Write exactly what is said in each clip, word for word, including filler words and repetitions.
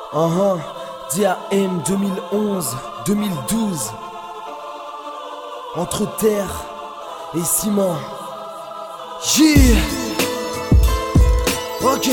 Uh-huh. D A M deux mille onze deux mille douze. Entre terre et ciment. Yeah. Ok.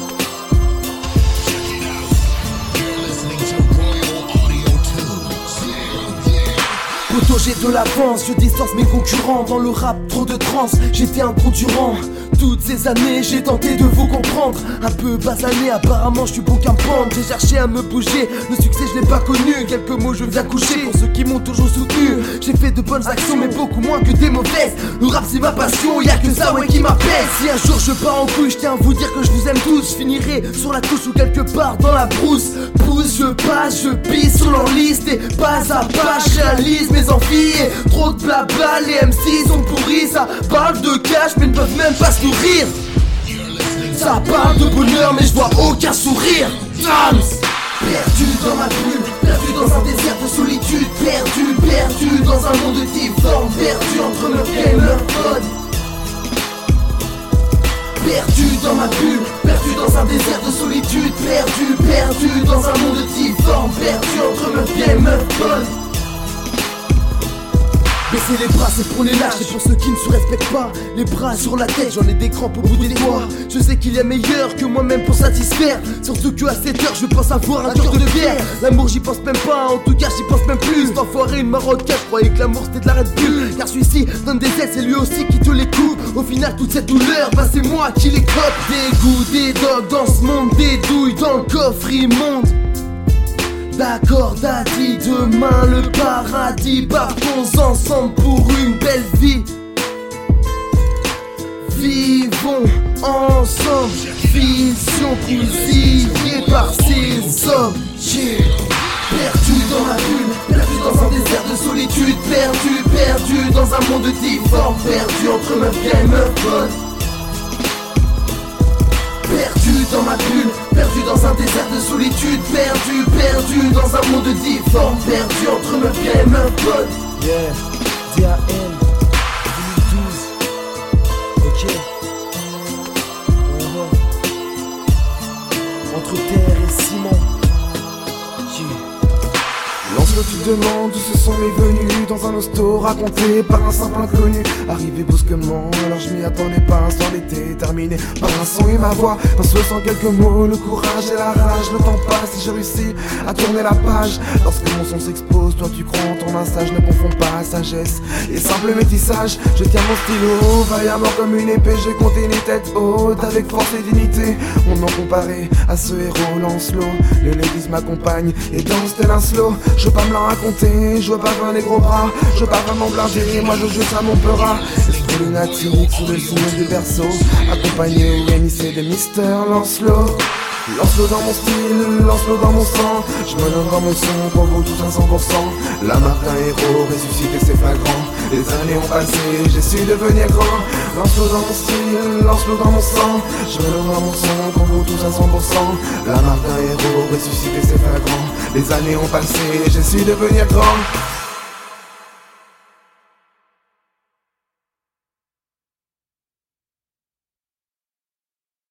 Poto, j'ai de l'avance, je distance mes concurrents. Dans le rap, trop de trans, j'étais un concurrent. Toutes ces années, j'ai tenté de vous comprendre. Un peu basané, apparemment je suis bon qu'un pendre. J'ai cherché à me bouger, le succès je l'ai pas connu. Quelques mots je viens coucher pour ceux qui m'ont toujours soutenu. J'ai fait de bonnes actions mais beaucoup moins que des mauvaises. Le rap c'est ma passion, y'a que ça ouais qui m'appelle. Si un jour je pars en couille, je tiens à vous dire que je vous aime tous. Je finirai sur la touche ou quelque part dans la brousse. Pousse, je passe, je pisse sur leur liste. Et pas à pas, je réalise mes envies. Et trop de blabla, les M C sont pourris. Ça parle de cash mais ne peuvent même pas se nourrir. Ça parle de bonheur mais je vois aucun sourire. Trans. Perdu dans ma bulle, perdu dans un désert de solitude. Perdu, perdu dans un monde difforme. Perdu entre meurtre et meurtre. Perdu dans ma bulle, perdu dans un désert de solitude. Perdu, perdu dans un monde difforme. Perdu entre meurtre et meurtre. Baissez les bras, c'est pour les lâches, c'est pour ceux qui ne se respectent pas. Les bras sur la tête, j'en ai des crampes au bout des doigts. Je sais qu'il y a meilleur que moi-même pour satisfaire. Surtout que à cette heure, je pense avoir un cœur de pierre. L'amour, j'y pense même pas, en tout cas, j'y pense même plus. Cet enfoiré, une marocaine, je croyais que l'amour c'était de la Red Bull. Car celui-ci donne des ailes, c'est lui aussi qui te les coupe. Au final, toute cette douleur, bah c'est moi qui les cope. Des goûts, des dogs dans ce monde, des douilles dans le coffre immonde. D'accord, daddy, demain le paradis. Partons ensemble pour une belle vie. Vivons ensemble, vision bousillée par ces hommes. Yeah. Perdu dans la bulle, perdu dans un désert de solitude. Perdu, perdu dans un monde difforme. Perdu entre meufs bien et meufs bonnes. Perdu dans ma bulle, perdu dans un désert de solitude. Perdu, perdu dans un monde difforme. Perdu entre meufs bien et meufs bonnes. Yeah, D A M deux mille douze. Ok. Uh-huh. Entre terre et ciment. Yeah. Lancelot, tu te demandes où ce son est venu. Dans un hosto raconté par un simple inconnu. Arrivé brusquement, alors je m'y attendais pas. Un soir d'été terminé par un son et ma voix. Un souhait sans quelques mots, le courage et la rage. Le temps passe et je réussis à tourner la page. Lorsque mon son s'expose, toi tu crois en ton message. Ne confonds pas sagesse et simple métissage. Je tiens mon stylo, vaillamment comme une épée. Je compte une tête haute avec force et dignité. Mon nom comparé à ce héros Lancelot. Le ladies m'accompagne et danse tel un slow. Je veux pas me la raconter, je veux pas voir les gros bras. Je veux pas vraiment blinder, moi je joue ça mon peurat. Esprit lunatique sous le signe du berceau. Accompagné au émissé de Mister Lancelot. Lance-le dans mon style, lance-le dans mon sang. Je me donne dans mon son pour vous tout à cent pour cent. La marque d'un héros ressuscité c'est flagrant. Les années ont passé, j'ai su devenir grand. Lance-le dans mon style, lance-le dans mon sang. Je me donne dans mon son pour vous tout à cent pour cent. La marque d'un héros ressuscité c'est flagrant. Les années ont passé, j'ai su devenir grand.